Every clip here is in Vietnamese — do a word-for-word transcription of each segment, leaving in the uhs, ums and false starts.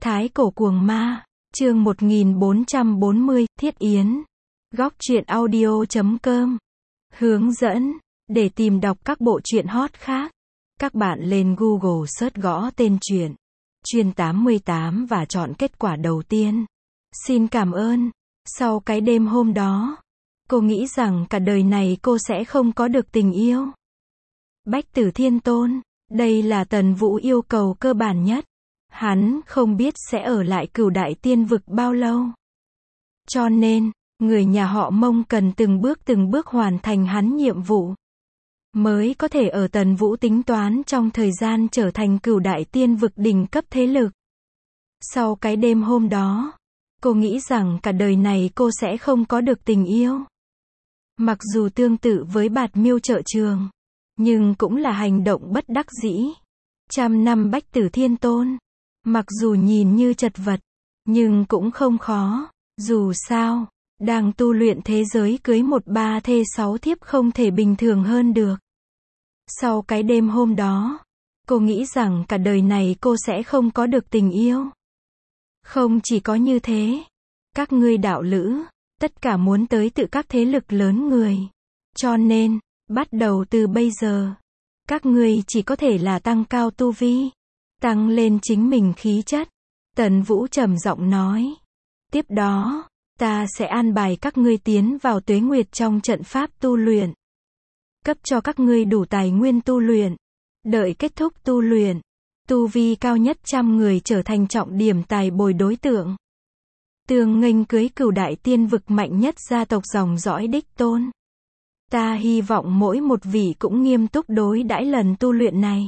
Thái cổ cuồng ma, chương một nghìn bốn trăm bốn mươi, Thiết Yến. Góc truyện audio chấm com. Hướng dẫn, để tìm đọc các bộ truyện hot khác, các bạn lên Google search gõ tên truyện Chuyên tám mươi tám và chọn kết quả đầu tiên. Xin cảm ơn. Sau cái đêm hôm đó, cô nghĩ rằng cả đời này cô sẽ không có được tình yêu. Bách Tử Thiên Tôn, đây là Tần Vũ yêu cầu cơ bản nhất. Hắn không biết sẽ ở lại Cửu Đại Tiên Vực bao lâu. Cho nên, người nhà họ Mông cần từng bước từng bước hoàn thành hắn nhiệm vụ, mới có thể ở Tần Vũ tính toán trong thời gian trở thành Cửu Đại Tiên Vực đỉnh cấp thế lực. Sau cái đêm hôm đó, cô nghĩ rằng cả đời này cô sẽ không có được tình yêu. Mặc dù tương tự với Bạt Miêu Trợ Trường, nhưng cũng là hành động bất đắc dĩ. Trăm năm Bách Tử Thiên Tôn, mặc dù nhìn như chật vật, nhưng cũng không khó. Dù sao, đang tu luyện thế giới cưới một ba thê sáu thiếp không thể bình thường hơn được. Sau cái đêm hôm đó, cô nghĩ rằng cả đời này cô sẽ không có được tình yêu. Không chỉ có như thế, các ngươi đạo lữ, tất cả muốn tới tự các thế lực lớn người. Cho nên, bắt đầu từ bây giờ, các ngươi chỉ có thể là tăng cao tu vi, tăng lên chính mình khí chất. Tần Vũ trầm giọng nói. Tiếp đó, ta sẽ an bài các ngươi tiến vào tuế nguyệt trong trận pháp tu luyện. Cấp cho các ngươi đủ tài nguyên tu luyện. Đợi kết thúc tu luyện, tu vi cao nhất trăm người trở thành trọng điểm tài bồi đối tượng. Tương nghênh cưới Cửu Đại Tiên Vực mạnh nhất gia tộc dòng dõi đích tôn. Ta hy vọng mỗi một vị cũng nghiêm túc đối đãi lần tu luyện này.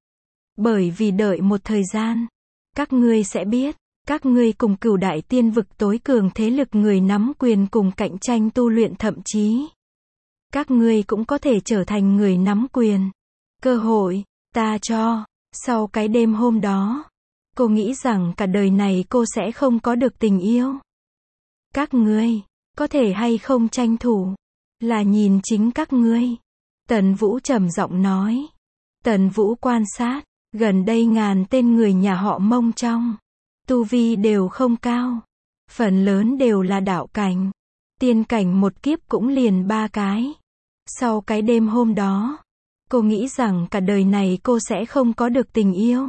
Bởi vì đợi một thời gian, các ngươi sẽ biết, các ngươi cùng Cửu Đại Tiên Vực tối cường thế lực người nắm quyền cùng cạnh tranh tu luyện, thậm chí các ngươi cũng có thể trở thành người nắm quyền. Cơ hội, ta cho. Sau cái đêm hôm đó, cô nghĩ rằng cả đời này cô sẽ không có được tình yêu. Các ngươi, có thể hay không tranh thủ, là nhìn chính các ngươi. Tần Vũ trầm giọng nói. Tần Vũ quan sát, gần đây ngàn tên người nhà họ Mông trong tu vi đều không cao. Phần lớn đều là đạo cảnh. Tiên cảnh một kiếp cũng liền ba cái. Sau cái đêm hôm đó, cô nghĩ rằng cả đời này cô sẽ không có được tình yêu.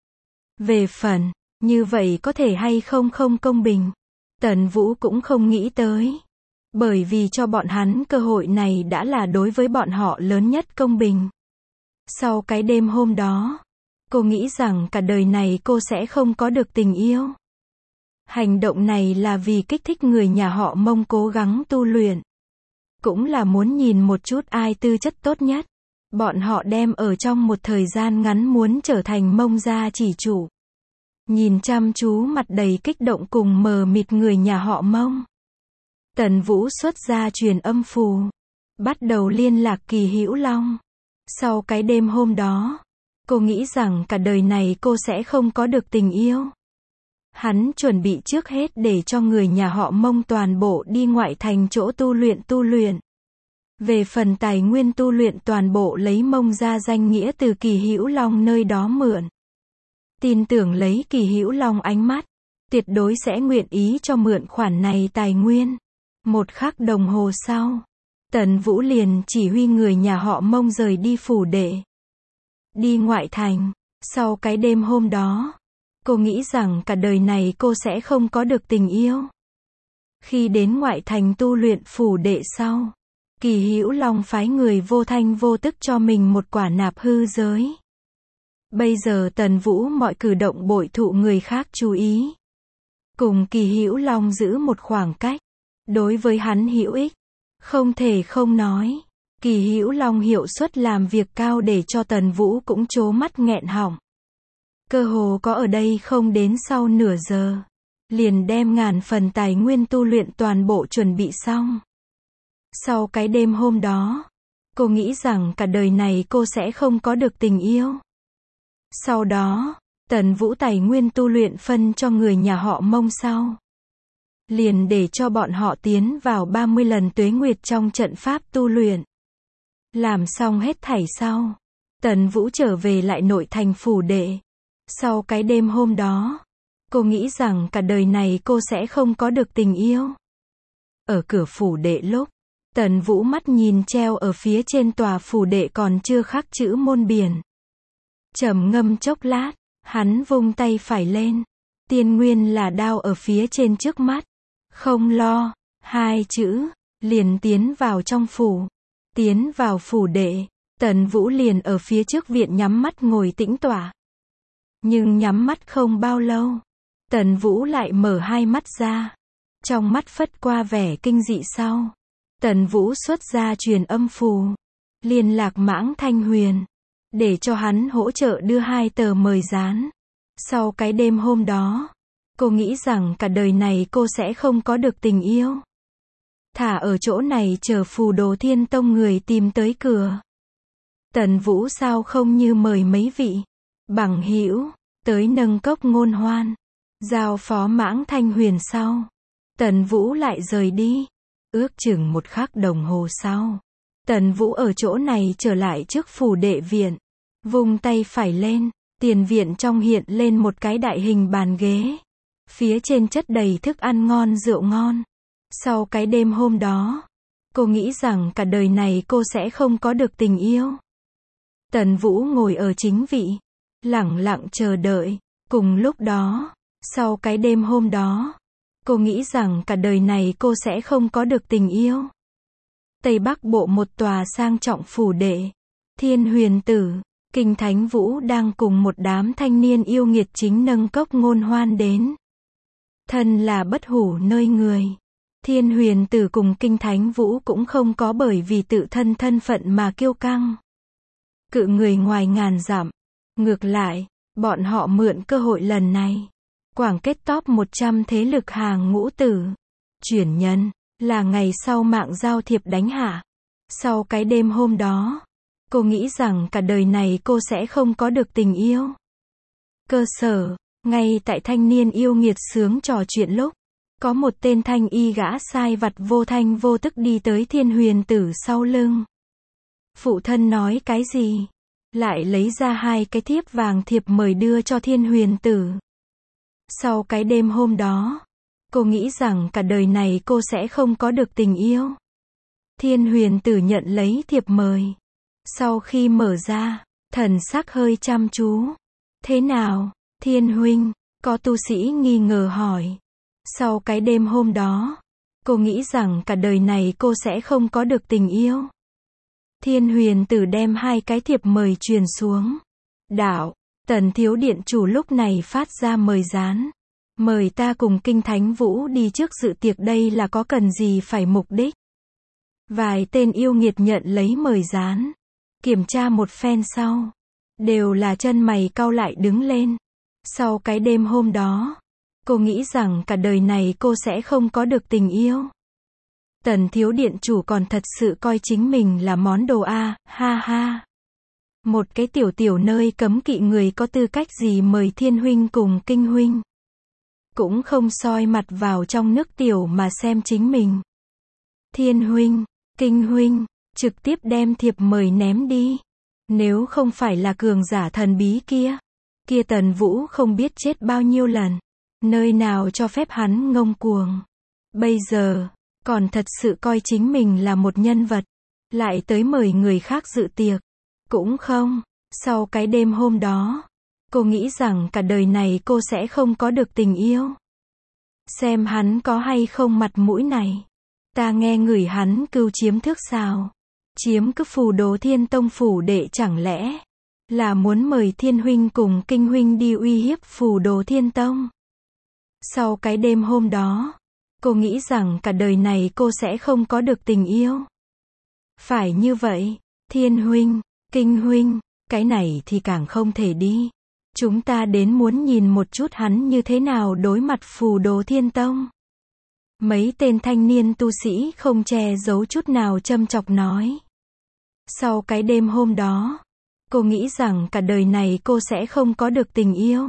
Về phần, như vậy có thể hay không không công bình, Tần Vũ cũng không nghĩ tới. Bởi vì cho bọn hắn cơ hội này đã là đối với bọn họ lớn nhất công bình. Sau cái đêm hôm đó, cô nghĩ rằng cả đời này cô sẽ không có được tình yêu. Hành động này là vì kích thích người nhà họ Mông cố gắng tu luyện. Cũng là muốn nhìn một chút ai tư chất tốt nhất. Bọn họ đem ở trong một thời gian ngắn muốn trở thành Mông gia chỉ chủ. Nhìn chăm chú mặt đầy kích động cùng mờ mịt người nhà họ Mông, Tần Vũ xuất ra truyền âm phù, bắt đầu liên lạc Kỳ Hữu Long. Sau cái đêm hôm đó, cô nghĩ rằng cả đời này cô sẽ không có được tình yêu. Hắn chuẩn bị trước hết để cho người nhà họ Mông toàn bộ đi ngoại thành chỗ tu luyện tu luyện. Về phần tài nguyên tu luyện toàn bộ lấy Mông gia danh nghĩa từ Kỳ Hữu Long nơi đó mượn. Tin tưởng lấy Kỳ Hữu Long ánh mắt, tuyệt đối sẽ nguyện ý cho mượn khoản này tài nguyên. Một khắc đồng hồ sau, Tần Vũ liền chỉ huy người nhà họ Mông rời đi phủ đệ, đi ngoại thành. Sau cái đêm hôm đó, cô nghĩ rằng cả đời này cô sẽ không có được tình yêu. Khi đến ngoại thành tu luyện phủ đệ sau, Kỳ Hữu Long phái người vô thanh vô tức cho mình một quả nạp hư giới. Bây giờ Tần Vũ mọi cử động bội thụ người khác chú ý. Cùng Kỳ Hữu Long giữ một khoảng cách. Đối với hắn hữu ích, không thể không nói. Kỳ Hữu Long hiệu suất làm việc cao để cho Tần Vũ cũng trố mắt nghẹn họng. Cơ hồ có ở đây không đến sau nửa giờ, liền đem ngàn phần tài nguyên tu luyện toàn bộ chuẩn bị xong. Sau cái đêm hôm đó, cô nghĩ rằng cả đời này cô sẽ không có được tình yêu. Sau đó, Tần Vũ tài nguyên tu luyện phân cho người nhà họ Mông sau, liền để cho bọn họ tiến vào ba mươi lần tuế nguyệt trong trận pháp tu luyện. Làm xong hết thảy sau, Tần Vũ trở về lại nội thành phủ đệ. Sau cái đêm hôm đó, cô nghĩ rằng cả đời này cô sẽ không có được tình yêu. Ở cửa phủ đệ lúc, Tần Vũ mắt nhìn treo ở phía trên tòa phủ đệ còn chưa khắc chữ môn biển. Trầm ngâm chốc lát, hắn vung tay phải lên. Tiên nguyên là đao ở phía trên trước mắt. Không lo, hai chữ, liền tiến vào trong phủ. Tiến vào phủ đệ, Tần Vũ liền ở phía trước viện nhắm mắt ngồi tĩnh tọa. Nhưng nhắm mắt không bao lâu, Tần Vũ lại mở hai mắt ra. Trong mắt phất qua vẻ kinh dị sau. Tần Vũ xuất ra truyền âm phù. Liên lạc Mãng Thanh Huyền. Để cho hắn hỗ trợ đưa hai tờ mời dán. Sau cái đêm hôm đó, cô nghĩ rằng cả đời này cô sẽ không có được tình yêu. Thả ở chỗ này chờ Phù Đồ Thiên Tông người tìm tới cửa. Tần Vũ sao không như mời mấy vị bằng hữu tới nâng cốc ngôn hoan. Giao phó Mãng Thanh Huyền sau, Tần Vũ lại rời đi. Ước chừng một khắc đồng hồ sau, Tần Vũ ở chỗ này trở lại trước phủ đệ viện. Vung tay phải lên, tiền viện trong hiện lên một cái đại hình bàn ghế. Phía trên chất đầy thức ăn ngon rượu ngon. Sau cái đêm hôm đó, cô nghĩ rằng cả đời này cô sẽ không có được tình yêu. Tần Vũ ngồi ở chính vị, lẳng lặng chờ đợi. Cùng lúc đó, sau cái đêm hôm đó, cô nghĩ rằng cả đời này cô sẽ không có được tình yêu. Tây Bắc Bộ một tòa sang trọng phủ đệ. Thiên Huyền Tử, Kinh Thánh Vũ đang cùng một đám thanh niên yêu nghiệt chính nâng cốc ngôn hoan đến. Thân là bất hủ nơi người. Thiên Huyền Tử cùng Kinh Thánh Vũ cũng không có bởi vì tự thân thân phận mà kiêu căng. Cự người ngoài ngàn dặm. Ngược lại, bọn họ mượn cơ hội lần này. Quảng kết top một trăm thế lực hàng ngũ tử. Chuyển nhân, là ngày sau mạng giao thiệp đánh hạ. Sau cái đêm hôm đó, cô nghĩ rằng cả đời này cô sẽ không có được tình yêu. Cơ sở, ngay tại thanh niên yêu nghiệt sướng trò chuyện lúc, có một tên thanh y gã sai vặt vô thanh vô tức đi tới Thiên Huyền Tử sau lưng. Phụ thân nói cái gì? Lại lấy ra hai cái thiếp vàng thiệp mời đưa cho Thiên Huyền Tử. Sau cái đêm hôm đó, cô nghĩ rằng cả đời này cô sẽ không có được tình yêu. Thiên Huyền Tử nhận lấy thiệp mời. Sau khi mở ra, thần sắc hơi chăm chú. Thế nào, Thiên huynh? Có tu sĩ nghi ngờ hỏi. Sau cái đêm hôm đó, cô nghĩ rằng cả đời này cô sẽ không có được tình yêu. Thiên Huyền Tử đem hai cái thiệp mời truyền xuống. Đạo, Tần thiếu điện chủ lúc này phát ra mời dán. Mời ta cùng Kinh Thánh Vũ đi trước dự tiệc, đây là có cần gì phải mục đích? Vài tên yêu nghiệt nhận lấy mời dán. Kiểm tra một phen sau. Đều là chân mày cau lại đứng lên. Sau cái đêm hôm đó, cô nghĩ rằng cả đời này cô sẽ không có được tình yêu. Tần thiếu điện chủ còn thật sự coi chính mình là món đồ A, ha ha. Một cái tiểu tiểu nơi cấm kỵ người có tư cách gì mời Thiên huynh cùng Kinh huynh. Cũng không soi mặt vào trong nước tiểu mà xem chính mình. Thiên huynh, Kinh huynh, trực tiếp đem thiệp mời ném đi. Nếu không phải là cường giả thần bí kia, kia Tần Vũ không biết chết bao nhiêu lần. Nơi nào cho phép hắn ngông cuồng. Bây giờ, còn thật sự coi chính mình là một nhân vật. Lại tới mời người khác dự tiệc. Cũng không, sau cái đêm hôm đó, cô nghĩ rằng cả đời này cô sẽ không có được tình yêu. Xem hắn có hay không mặt mũi này. Ta nghe người hắn cưu chiếm thước sào. Chiếm cứ Phù Đồ Thiên Tông phủ đệ, chẳng lẽ là muốn mời Thiên huynh cùng Kinh huynh đi uy hiếp Phù Đồ Thiên Tông. Sau cái đêm hôm đó, cô nghĩ rằng cả đời này cô sẽ không có được tình yêu. Phải như vậy, Thiên huynh, Kinh huynh, cái này thì càng không thể đi. Chúng ta đến muốn nhìn một chút hắn như thế nào đối mặt Phù Đồ Thiên Tông. Mấy tên thanh niên tu sĩ không che giấu chút nào châm chọc nói. Sau cái đêm hôm đó, cô nghĩ rằng cả đời này cô sẽ không có được tình yêu.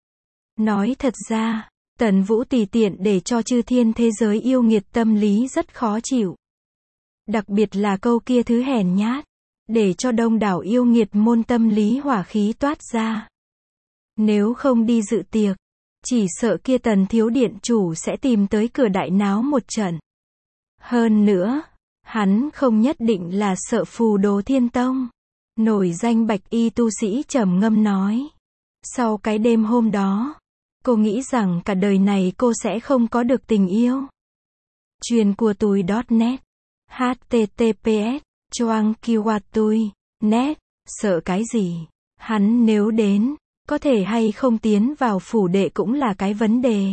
Nói thật ra, Tần Vũ tùy tiện để cho chư thiên thế giới yêu nghiệt tâm lý rất khó chịu. Đặc biệt là câu kia thứ hèn nhát, để cho đông đảo yêu nghiệt môn tâm lý hỏa khí toát ra. Nếu không đi dự tiệc, Chỉ sợ kia Tần thiếu điện chủ sẽ tìm tới cửa đại náo một trận. Hơn nữa, hắn không nhất định là sợ Phù Đồ Thiên Tông. Nổi danh bạch y tu sĩ trầm ngâm nói. Sau cái đêm hôm đó, cô nghĩ rằng cả đời này cô sẽ không có được tình yêu. Chuyện của tôi chấm net H T T P S Choang Kiwa tôi net Sợ cái gì? Hắn nếu đến, có thể hay không tiến vào phủ đệ cũng là cái vấn đề.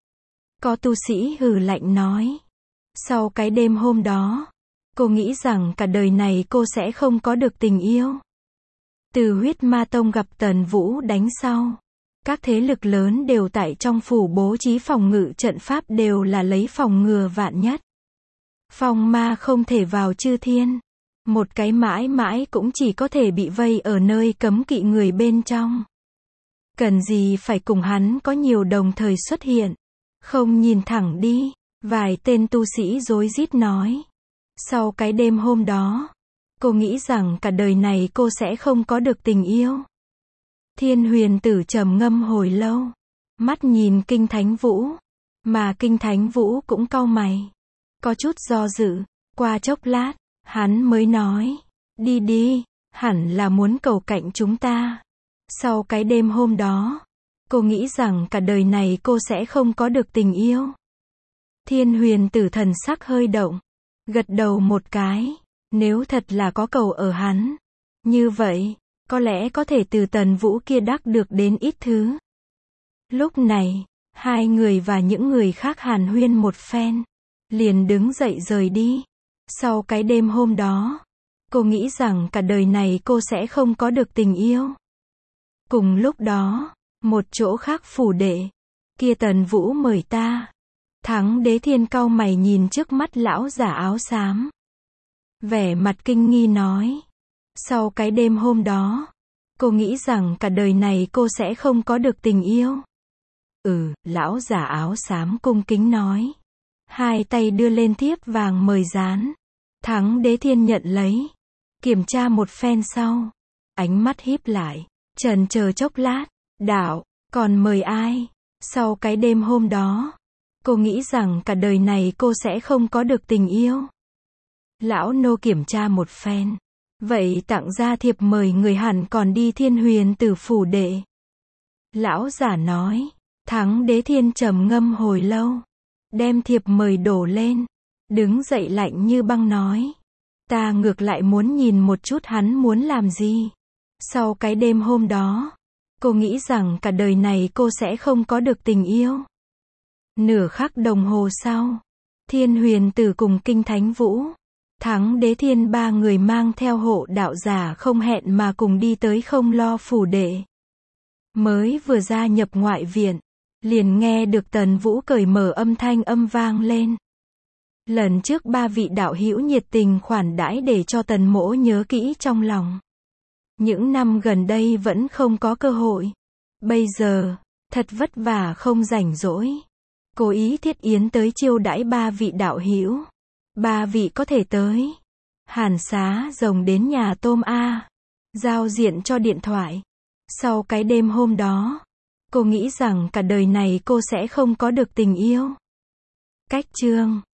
Có tu sĩ hừ lạnh nói. Sau cái đêm hôm đó, cô nghĩ rằng cả đời này cô sẽ không có được tình yêu. Từ Huyết Ma Tông gặp Tần Vũ đánh sau, các thế lực lớn đều tại trong phủ bố trí phòng ngự trận pháp đều là lấy phòng ngừa vạn nhất. Phong ma không thể vào chư thiên. Một cái mãi mãi cũng chỉ có thể bị vây ở nơi cấm kỵ người bên trong. Cần gì phải cùng hắn có nhiều đồng thời xuất hiện. Không nhìn thẳng đi. Vài tên tu sĩ rối rít nói. Sau cái đêm hôm đó, cô nghĩ rằng cả đời này cô sẽ không có được tình yêu. Thiên Huyền Tử trầm ngâm hồi lâu. Mắt nhìn Kinh Thánh Vũ. Mà Kinh Thánh Vũ cũng cau mày. Có chút do dự. Qua chốc lát, hắn mới nói. Đi đi, hẳn là muốn cầu cạnh chúng ta. Sau cái đêm hôm đó, cô nghĩ rằng cả đời này cô sẽ không có được tình yêu. Thiên Huyền Tử thần sắc hơi động. Gật đầu một cái. Nếu thật là có cầu ở hắn. Như vậy, có lẽ có thể từ Tần Vũ kia đắc được đến ít thứ. Lúc này, hai người và những người khác hàn huyên một phen. Liền đứng dậy rời đi. Sau cái đêm hôm đó, cô nghĩ rằng cả đời này cô sẽ không có được tình yêu. Cùng lúc đó, một chỗ khác phủ đệ. Kia Tần Vũ mời ta. Thắng Đế Thiên cau mày nhìn trước mắt lão giả áo xám. Vẻ mặt kinh nghi nói. Sau cái đêm hôm đó, cô nghĩ rằng cả đời này cô sẽ không có được tình yêu. Ừ, lão giả áo xám cung kính nói. Hai tay đưa lên thiếp vàng mời dán. Thắng Đế Thiên nhận lấy. Kiểm tra một phen sau. Ánh mắt híp lại. Chần chờ chốc lát. Đạo, còn mời ai? Sau cái đêm hôm đó, cô nghĩ rằng cả đời này cô sẽ không có được tình yêu. Lão nô kiểm tra một phen. Vậy tặng ra thiệp mời người hẳn còn đi Thiên Huyền Tử phủ đệ. Lão giả nói. Thắng Đế Thiên trầm ngâm hồi lâu. Đem thiệp mời đổ lên. Đứng dậy lạnh như băng nói. Ta ngược lại muốn nhìn một chút hắn muốn làm gì. Sau cái đêm hôm đó, cô nghĩ rằng cả đời này cô sẽ không có được tình yêu. Nửa khắc đồng hồ sau, Thiên Huyền Tử cùng Kinh Thánh Vũ, Thắng Đế Thiên ba người mang theo hộ đạo giả không hẹn mà cùng đi tới Không Lo phủ đệ. Mới vừa gia nhập ngoại viện, liền nghe được Tần Vũ cởi mở âm thanh âm vang lên. Lần trước ba vị đạo hữu nhiệt tình khoản đãi để cho Tần mỗ nhớ kỹ trong lòng. Những năm gần đây vẫn không có cơ hội. Bây giờ, thật vất vả không rảnh rỗi. Cố ý thiết yến tới chiêu đãi ba vị đạo hữu. Ba vị có thể tới. Hàn Xá Rồng đến nhà tôm A. Giao diện cho điện thoại. Sau cái đêm hôm đó, cô nghĩ rằng cả đời này cô sẽ không có được tình yêu. Cách chương